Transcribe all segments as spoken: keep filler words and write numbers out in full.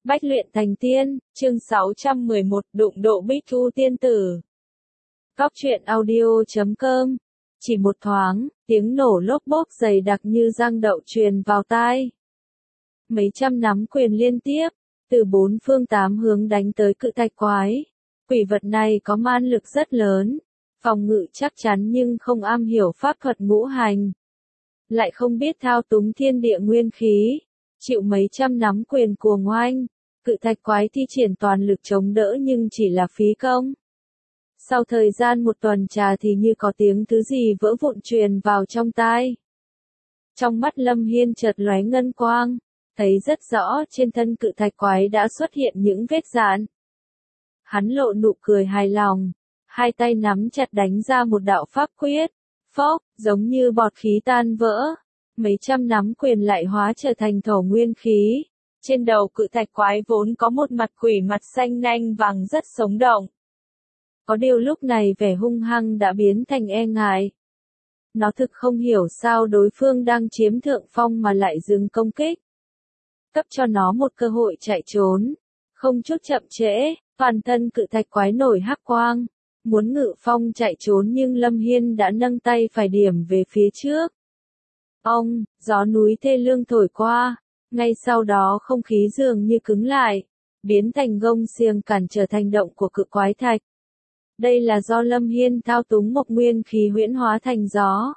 Bách luyện thành tiên, chương sáu trăm mười một, đụng độ Bích Thu tiên tử. Góc truyện audio chấm com. Chỉ một thoáng, tiếng nổ lốp bốp dày đặc như răng đậu truyền vào tai. Mấy trăm nắm quyền liên tiếp, từ bốn phương tám hướng đánh tới cự thạch quái. Quỷ vật này có man lực rất lớn, phòng ngự chắc chắn nhưng không am hiểu pháp thuật ngũ hành. Lại không biết thao túng thiên địa nguyên khí, chịu mấy trăm nắm quyền cuồng oanh. Cự thạch quái thi triển toàn lực chống đỡ nhưng chỉ là phí công. Sau thời gian một tuần trà thì như có tiếng thứ gì vỡ vụn truyền vào trong tai. Trong mắt Lâm Hiên chợt lóe ngân quang, thấy rất rõ trên thân cự thạch quái đã xuất hiện những vết rạn. Hắn lộ nụ cười hài lòng, hai tay nắm chặt đánh ra một đạo pháp quyết, phốc, giống như bọt khí tan vỡ. Mấy trăm nắm quyền lại hóa trở thành thổ nguyên khí. Trên đầu cự thạch quái vốn có một mặt quỷ mặt xanh nanh vàng rất sống động. Có điều lúc này vẻ hung hăng đã biến thành e ngại. Nó thực không hiểu sao đối phương đang chiếm thượng phong mà lại dừng công kích. Cấp cho nó một cơ hội chạy trốn. Không chút chậm trễ, toàn thân cự thạch quái nổi hắc quang. Muốn ngự phong chạy trốn nhưng Lâm Hiên đã nâng tay phải điểm về phía trước. Ông, gió núi thê lương thổi qua. Ngay sau đó không khí dường như cứng lại, biến thành gông xiềng cản trở thành động của cự quái thạch. Đây là do Lâm Hiên thao túng mộc nguyên khí huyễn hóa thành gió.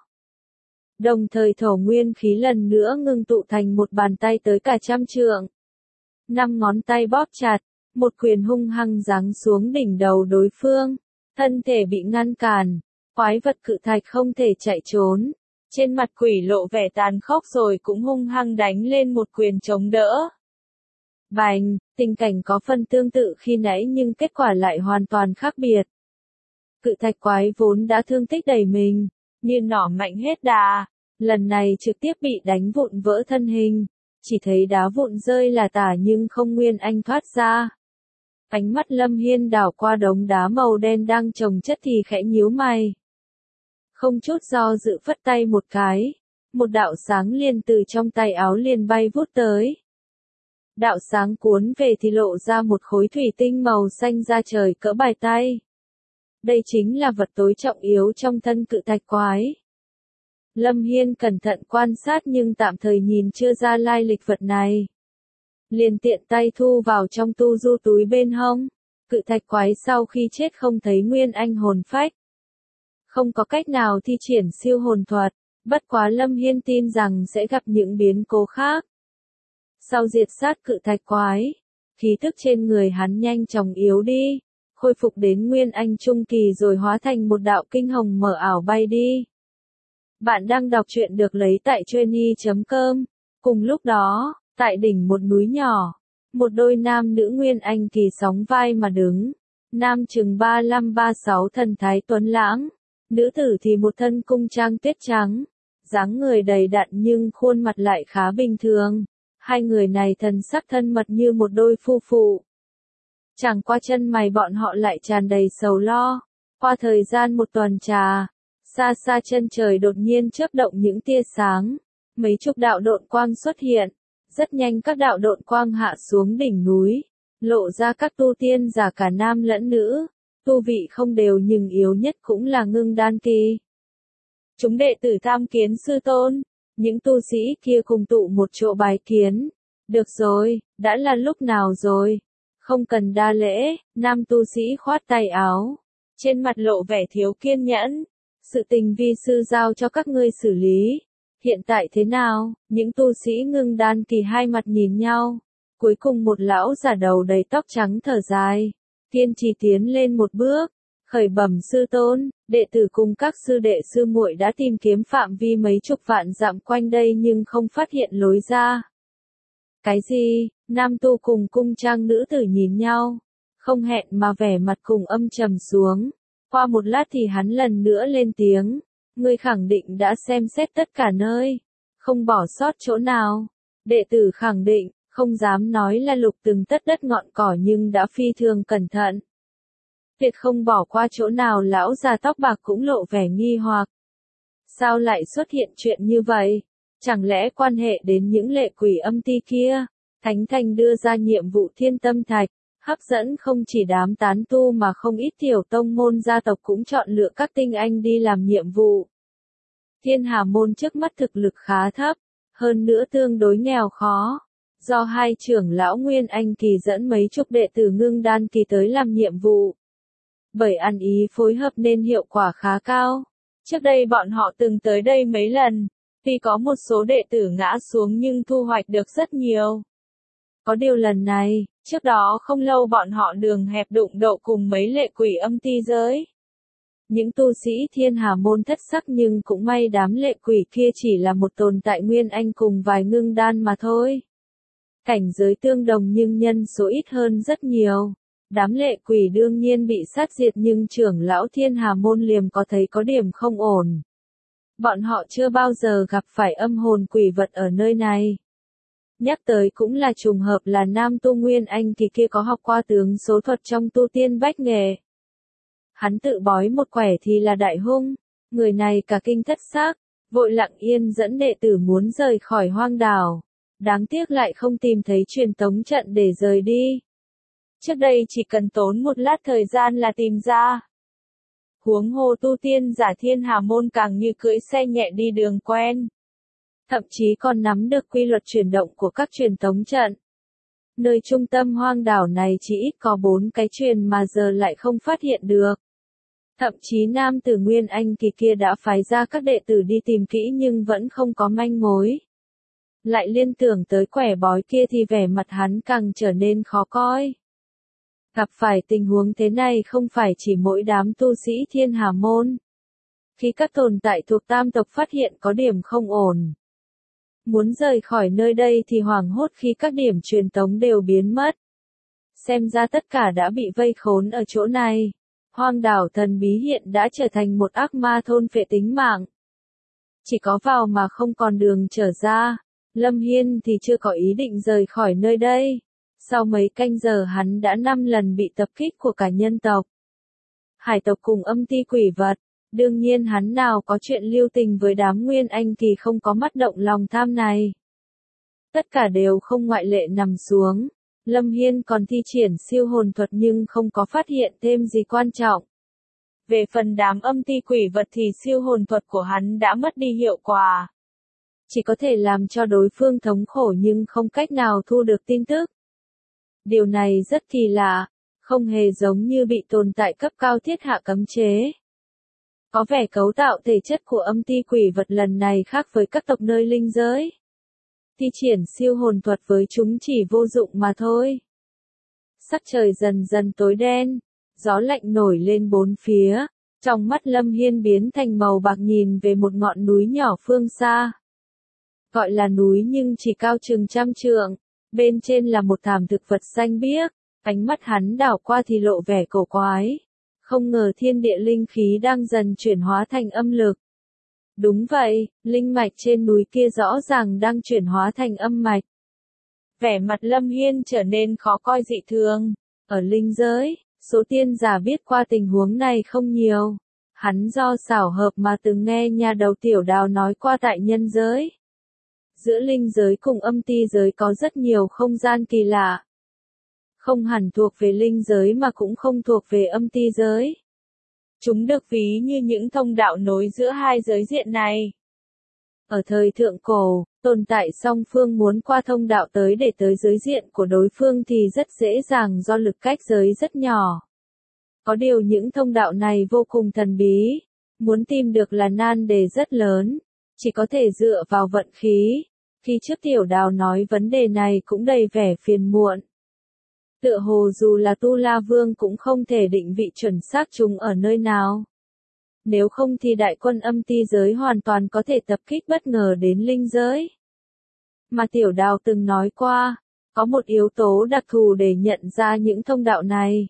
Đồng thời thổ nguyên khí lần nữa ngưng tụ thành một bàn tay tới cả trăm trượng. Năm ngón tay bóp chặt, một quyền hung hăng giáng xuống đỉnh đầu đối phương. Thân thể bị ngăn cản, quái vật cự thạch không thể chạy trốn. Trên mặt quỷ lộ vẻ tàn khốc rồi cũng hung hăng đánh lên một quyền chống đỡ. Bành, tình cảnh có phần tương tự khi nãy nhưng kết quả lại hoàn toàn khác biệt. Cự thạch quái vốn đã thương tích đầy mình, như nỏ mạnh hết đà, lần này trực tiếp bị đánh vụn vỡ thân hình, chỉ thấy đá vụn rơi là tả nhưng không nguyên anh thoát ra. Ánh mắt Lâm Hiên đảo qua đống đá màu đen đang chồng chất thì khẽ nhíu mày. Không chút do dự phất tay một cái, một đạo sáng liền từ trong tay áo liền bay vút tới. Đạo sáng cuốn về thì lộ ra một khối thủy tinh màu xanh da trời cỡ bài tay. Đây chính là vật tối trọng yếu trong thân cự thạch quái. Lâm Hiên cẩn thận quan sát nhưng tạm thời nhìn chưa ra lai lịch vật này. Liền tiện tay thu vào trong tu du túi bên hông. Cự thạch quái sau khi chết không thấy nguyên anh hồn phách. Không có cách nào thi triển siêu hồn thuật, bất quá Lâm Hiên tin rằng sẽ gặp những biến cố khác. Sau diệt sát cự thạch quái, khí thức trên người hắn nhanh chóng yếu đi, khôi phục đến nguyên anh trung kỳ rồi hóa thành một đạo kinh hồng mở ảo bay đi. Bạn đang đọc truyện được lấy tại chuyên chấm com. Cùng lúc đó, tại đỉnh một núi nhỏ, một đôi nam nữ nguyên anh kỳ sóng vai mà đứng. Nam chừng ba lăm ba sáu thần thái tuấn lãng. Nữ tử thì một thân cung trang tuyết trắng, dáng người đầy đặn nhưng khuôn mặt lại khá bình thường. Hai người này thần sắc thân mật như một đôi phu phụ. Chẳng qua chân mày bọn họ lại tràn đầy sầu lo. Qua thời gian một tuần trà, xa xa chân trời đột nhiên chớp động những tia sáng. Mấy chục đạo độn quang xuất hiện. Rất nhanh các đạo độn quang hạ xuống đỉnh núi, lộ ra các tu tiên giả cả nam lẫn nữ. Tu vị không đều nhưng yếu nhất cũng là ngưng đan kỳ. Chúng đệ tử tham kiến sư tôn, những tu sĩ kia cùng tụ một chỗ bái kiến. Được rồi, đã là lúc nào rồi? Không cần đa lễ, nam tu sĩ khoát tay áo. Trên mặt lộ vẻ thiếu kiên nhẫn. Sự tình vi sư giao cho các ngươi xử lý. Hiện tại thế nào? Những tu sĩ ngưng đan kỳ hai mặt nhìn nhau. Cuối cùng một lão già đầu đầy tóc trắng thở dài. Kiên trì tiến lên một bước, khởi bẩm sư tôn, đệ tử cùng các sư đệ sư muội đã tìm kiếm phạm vi mấy chục vạn dặm quanh đây nhưng không phát hiện lối ra. Cái gì? Nam tu cùng cung trang nữ tử nhìn nhau, không hẹn mà vẻ mặt cùng âm trầm xuống. Qua một lát thì hắn lần nữa lên tiếng, ngươi khẳng định đã xem xét tất cả nơi, không bỏ sót chỗ nào. Đệ tử khẳng định. Không dám nói là lục từng tất đất ngọn cỏ nhưng đã phi thường cẩn thận. Tuyệt không bỏ qua chỗ nào lão già tóc bạc cũng lộ vẻ nghi hoặc. Sao lại xuất hiện chuyện như vậy? Chẳng lẽ quan hệ đến những lệ quỷ âm ti kia? Thánh Thành đưa ra nhiệm vụ Thiên Tâm Thạch, hấp dẫn không chỉ đám tán tu mà không ít tiểu tông môn gia tộc cũng chọn lựa các tinh anh đi làm nhiệm vụ. Thiên Hà Môn trước mắt thực lực khá thấp, hơn nữa tương đối nghèo khó. Do hai trưởng lão Nguyên Anh Kỳ dẫn mấy chục đệ tử Ngưng Đan Kỳ tới làm nhiệm vụ. Bởi ăn ý phối hợp nên hiệu quả khá cao. Trước đây bọn họ từng tới đây mấy lần, tuy có một số đệ tử ngã xuống nhưng thu hoạch được rất nhiều. Có điều lần này, trước đó không lâu bọn họ đường hẹp đụng độ cùng mấy lệ quỷ âm ti giới. Những tu sĩ Thiên Hà Môn thất sắc nhưng cũng may đám lệ quỷ kia chỉ là một tồn tại Nguyên Anh cùng vài ngưng đan mà thôi. Cảnh giới tương đồng nhưng nhân số ít hơn rất nhiều. Đám lệ quỷ đương nhiên bị sát diệt nhưng trưởng lão Thiên Hà Môn liềm có thấy có điểm không ổn. Bọn họ chưa bao giờ gặp phải âm hồn quỷ vật ở nơi này. Nhắc tới cũng là trùng hợp là nam tu Nguyên Anh Kỳ kia có học qua tướng số thuật trong tu tiên bách nghệ. Hắn tự bói một quẻ thì là đại hung, người này cả kinh thất xác, vội lặng yên dẫn đệ tử muốn rời khỏi hoang đảo. Đáng tiếc lại không tìm thấy truyền tống trận để rời đi. Trước đây chỉ cần tốn một lát thời gian là tìm ra. Huống hồ tu tiên giả Thiên Hà Môn càng như cưỡi xe nhẹ đi đường quen. Thậm chí còn nắm được quy luật chuyển động của các truyền tống trận. Nơi trung tâm hoang đảo này chỉ ít có bốn cái truyền mà giờ lại không phát hiện được. Thậm chí nam tử Nguyên Anh Kỳ kia đã phái ra các đệ tử đi tìm kỹ nhưng vẫn không có manh mối. Lại liên tưởng tới quẻ bói kia thì vẻ mặt hắn càng trở nên khó coi. Gặp phải tình huống thế này không phải chỉ mỗi đám tu sĩ Thiên Hà Môn. Khi các tồn tại thuộc tam tộc phát hiện có điểm không ổn. Muốn rời khỏi nơi đây thì hoảng hốt khi các điểm truyền tống đều biến mất. Xem ra tất cả đã bị vây khốn ở chỗ này. Hoang đảo thần bí hiện đã trở thành một ác ma thôn phệ tính mạng. Chỉ có vào mà không còn đường trở ra. Lâm Hiên thì chưa có ý định rời khỏi nơi đây. Sau mấy canh giờ hắn đã năm lần bị tập kích của cả nhân tộc. Hải tộc cùng âm ti quỷ vật. Đương nhiên hắn nào có chuyện lưu tình với đám Nguyên Anh Kỳ không có mắt động lòng tham này. Tất cả đều không ngoại lệ nằm xuống. Lâm Hiên còn thi triển siêu hồn thuật nhưng không có phát hiện thêm gì quan trọng. Về phần đám âm ti quỷ vật thì siêu hồn thuật của hắn đã mất đi hiệu quả. Chỉ có thể làm cho đối phương thống khổ nhưng không cách nào thu được tin tức. Điều này rất kỳ lạ, không hề giống như bị tồn tại cấp cao thiết hạ cấm chế. Có vẻ cấu tạo thể chất của âm ti quỷ vật lần này khác với các tộc nơi linh giới. Thi triển siêu hồn thuật với chúng chỉ vô dụng mà thôi. Sắc trời dần dần tối đen, gió lạnh nổi lên bốn phía, trong mắt Lâm Hiên biến thành màu bạc nhìn về một ngọn núi nhỏ phương xa. Gọi là núi nhưng chỉ cao chừng trăm trượng, bên trên là một thảm thực vật xanh biếc, ánh mắt hắn đảo qua thì lộ vẻ cổ quái. Không ngờ thiên địa linh khí đang dần chuyển hóa thành âm lực. Đúng vậy, linh mạch trên núi kia rõ ràng đang chuyển hóa thành âm mạch. Vẻ mặt Lâm Hiên trở nên khó coi dị thường. Ở linh giới, số tiên giả biết qua tình huống này không nhiều. Hắn do xảo hợp mà từng nghe nhà đầu tiểu đào nói qua tại nhân giới. Giữa linh giới cùng âm ti giới có rất nhiều không gian kỳ lạ. Không hẳn thuộc về linh giới mà cũng không thuộc về âm ti giới. Chúng được ví như những thông đạo nối giữa hai giới diện này. Ở thời thượng cổ, tồn tại song phương muốn qua thông đạo tới để tới giới diện của đối phương thì rất dễ dàng do lực cách giới rất nhỏ. Có điều những thông đạo này vô cùng thần bí, muốn tìm được là nan đề rất lớn, chỉ có thể dựa vào vận khí. Khi trước tiểu đào nói vấn đề này cũng đầy vẻ phiền muộn. Tựa hồ dù là Tu La Vương cũng không thể định vị chuẩn xác chúng ở nơi nào. Nếu không thì đại quân âm ti giới hoàn toàn có thể tập kích bất ngờ đến linh giới. Mà tiểu đào từng nói qua, có một yếu tố đặc thù để nhận ra những thông đạo này.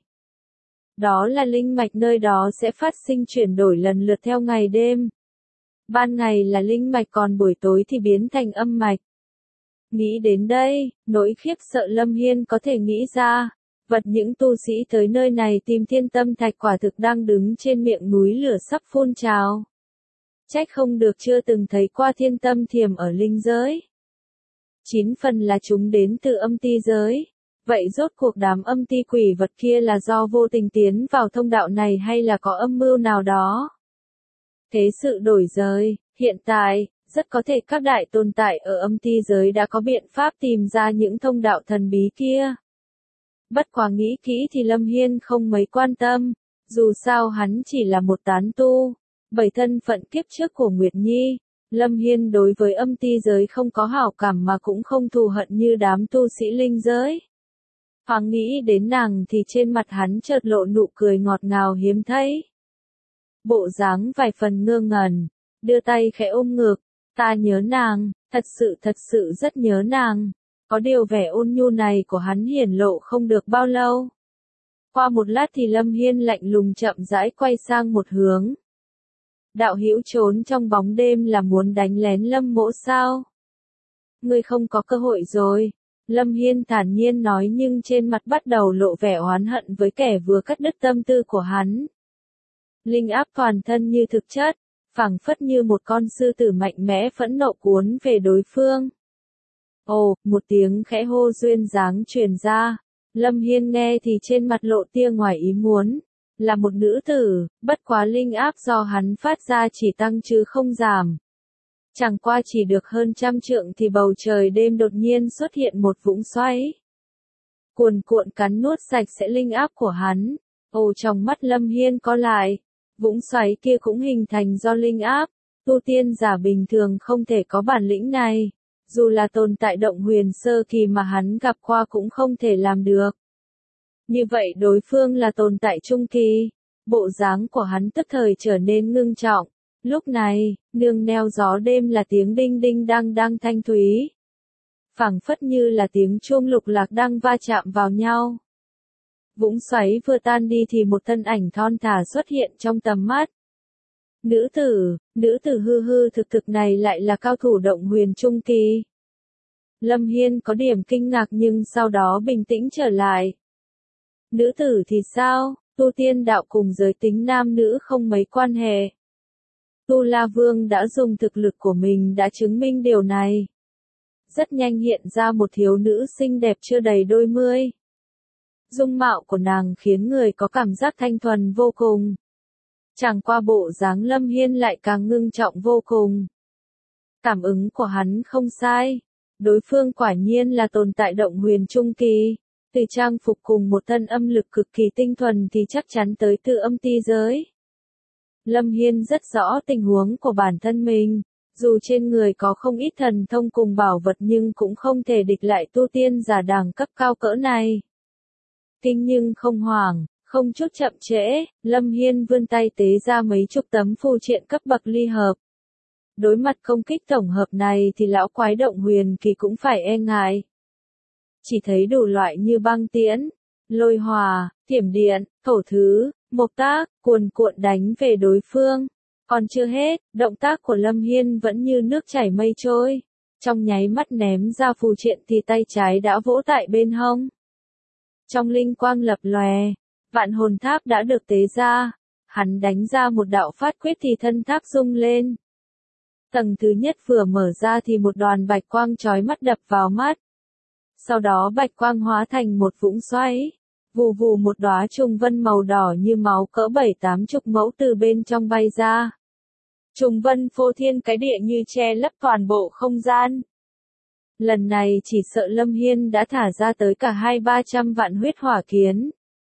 Đó là linh mạch nơi đó sẽ phát sinh chuyển đổi lần lượt theo ngày đêm. Ban ngày là linh mạch còn buổi tối thì biến thành âm mạch. Nghĩ đến đây, nỗi khiếp sợ Lâm Hiên có thể nghĩ ra, vật những tu sĩ tới nơi này tìm thiên tâm thạch quả thực đang đứng trên miệng núi lửa sắp phun trào. Trách không được chưa từng thấy qua thiên tâm thiềm ở linh giới. Chín phần là chúng đến từ âm ti giới. Vậy rốt cuộc đám âm ti quỷ vật kia là do vô tình tiến vào thông đạo này hay là có âm mưu nào đó? Thế sự đổi rời, hiện tại, rất có thể các đại tồn tại ở âm ti giới đã có biện pháp tìm ra những thông đạo thần bí kia. Bất quá nghĩ kỹ thì Lâm Hiên không mấy quan tâm, dù sao hắn chỉ là một tán tu, bởi thân phận kiếp trước của Nguyệt Nhi, Lâm Hiên đối với âm ti giới không có hảo cảm mà cũng không thù hận như đám tu sĩ linh giới. Hoàng nghĩ đến nàng thì trên mặt hắn chợt lộ nụ cười ngọt ngào hiếm thấy. Bộ dáng vài phần ngơ ngẩn, đưa tay khẽ ôm ngực, ta nhớ nàng, thật sự thật sự rất nhớ nàng. Có điều vẻ ôn nhu này của hắn hiển lộ không được bao lâu. Qua một lát thì Lâm Hiên lạnh lùng chậm rãi quay sang một hướng. Đạo hữu trốn trong bóng đêm là muốn đánh lén Lâm mỗ sao? Ngươi không có cơ hội rồi. Lâm Hiên thản nhiên nói nhưng trên mặt bắt đầu lộ vẻ oán hận với kẻ vừa cắt đứt tâm tư của hắn. Linh áp toàn thân như thực chất, phảng phất như một con sư tử mạnh mẽ phẫn nộ cuốn về đối phương. Ồ, một tiếng khẽ hô duyên dáng truyền ra. Lâm Hiên nghe thì trên mặt lộ tia ngoài ý muốn. Là một nữ tử, bất quá linh áp do hắn phát ra chỉ tăng chứ không giảm. Chẳng qua chỉ được hơn trăm trượng thì bầu trời đêm đột nhiên xuất hiện một vũng xoáy. Cuồn cuộn cắn nuốt sạch sẽ linh áp của hắn. Ồ, trong mắt Lâm Hiên có lại. Vũng xoáy kia cũng hình thành do linh áp. Tu tiên giả bình thường không thể có bản lĩnh này. Dù là tồn tại động huyền sơ kỳ mà hắn gặp qua cũng không thể làm được. Như vậy đối phương là tồn tại trung kỳ. Bộ dáng của hắn tức thời trở nên ngưng trọng. Lúc này, nương neo gió đêm là tiếng đinh đinh đang đang thanh thúy. Phảng phất như là tiếng chuông lục lạc đang va chạm vào nhau. Vũng xoáy vừa tan đi thì một thân ảnh thon thả xuất hiện trong tầm mắt. Nữ tử, nữ tử hư hư thực thực này lại là cao thủ động huyền trung kỳ. Lâm Hiên có điểm kinh ngạc nhưng sau đó bình tĩnh trở lại. Nữ tử thì sao, tu tiên đạo cùng giới tính nam nữ không mấy quan hệ. Tu La Vương đã dùng thực lực của mình đã chứng minh điều này. Rất nhanh hiện ra một thiếu nữ xinh đẹp chưa đầy đôi mươi. Dung mạo của nàng khiến người có cảm giác thanh thuần vô cùng. Chẳng qua bộ dáng Lâm Hiên lại càng ngưng trọng vô cùng. Cảm ứng của hắn không sai. Đối phương quả nhiên là tồn tại động huyền trung kỳ. Từ trang phục cùng một thân âm lực cực kỳ tinh thuần thì chắc chắn tới từ âm ti giới. Lâm Hiên rất rõ tình huống của bản thân mình. Dù trên người có không ít thần thông cùng bảo vật nhưng cũng không thể địch lại tu tiên giả đẳng cấp cao cỡ này. Kinh nhưng không hoảng. Không chút chậm trễ, Lâm Hiên vươn tay tế ra mấy chục tấm phù triện cấp bậc ly hợp. Đối mặt công kích tổng hợp này thì lão quái động huyền kỳ cũng phải e ngại. Chỉ thấy đủ loại như băng tiễn, lôi hòa, thiểm điện, thổ thứ, mộc tác, cuồn cuộn đánh về đối phương. Còn chưa hết, động tác của Lâm Hiên vẫn như nước chảy mây trôi. Trong nháy mắt ném ra phù triện thì tay trái đã vỗ tại bên hông. Trong linh quang lập lòe. Vạn hồn tháp đã được tế ra, hắn đánh ra một đạo phát quyết thì thân tháp rung lên. Tầng thứ nhất vừa mở ra thì một đoàn bạch quang chói mắt đập vào mắt. Sau đó bạch quang hóa thành một vũng xoáy, vù vù một đóa trùng vân màu đỏ như máu cỡ bảy tám chục mẫu từ bên trong bay ra. Trùng vân phô thiên cái địa như che lấp toàn bộ không gian. Lần này chỉ sợ Lâm Hiên đã thả ra tới cả hai ba trăm vạn huyết hỏa kiến.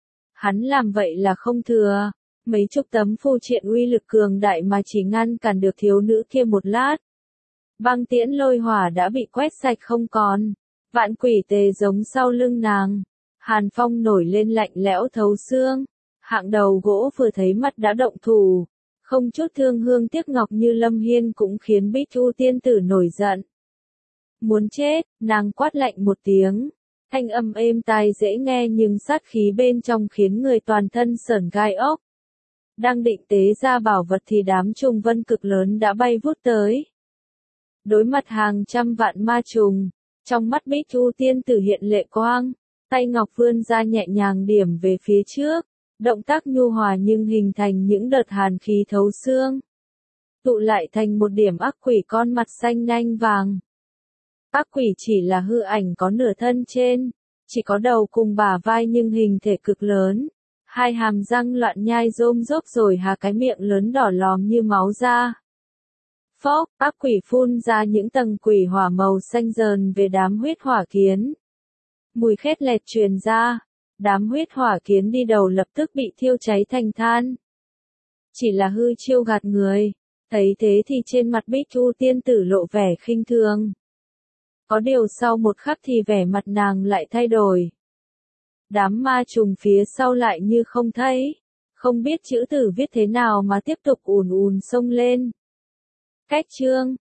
Hắn làm vậy là không thừa, mấy chục tấm phù triện uy lực cường đại mà chỉ ngăn cản được thiếu nữ kia một lát. Băng tiễn lôi hỏa đã bị quét sạch không còn, vạn quỷ tề giống sau lưng nàng. Hàn phong nổi lên lạnh lẽo thấu xương, hạng đầu gỗ vừa thấy mặt đã động thủ, không chút thương hương tiếc ngọc như Lâm Hiên cũng khiến Bích Chu tiên tử nổi giận. Muốn chết, nàng quát lạnh một tiếng. Thanh âm êm tai dễ nghe nhưng sát khí bên trong khiến người toàn thân sởn gai ốc. Đang định tế ra bảo vật thì đám trùng vân cực lớn đã bay vút tới. Đối mặt hàng trăm vạn ma trùng, trong mắt Bích Chu tiên tử hiện lệ quang, tay ngọc vươn ra nhẹ nhàng điểm về phía trước, động tác nhu hòa nhưng hình thành những đợt hàn khí thấu xương. Tụ lại thành một điểm ác quỷ con mặt xanh nhanh vàng. Ác quỷ chỉ là hư ảnh có nửa thân trên, chỉ có đầu cùng bả vai nhưng hình thể cực lớn. Hai hàm răng loạn nhai rôm rốp rồi hà cái miệng lớn đỏ lòm như máu ra. Phốc, ác quỷ phun ra những tầng quỷ hỏa màu xanh dờn về đám huyết hỏa kiến. Mùi khét lẹt truyền ra, đám huyết hỏa kiến đi đầu lập tức bị thiêu cháy thành than. Chỉ là hư chiêu gạt người, thấy thế thì trên mặt Bích Thu tiên tử lộ vẻ khinh thường. Có điều sau một khắc thì vẻ mặt nàng lại thay đổi. Đám ma trùng phía sau lại như không thấy, không biết chữ tử viết thế nào mà tiếp tục ùn ùn xông lên. Cách chương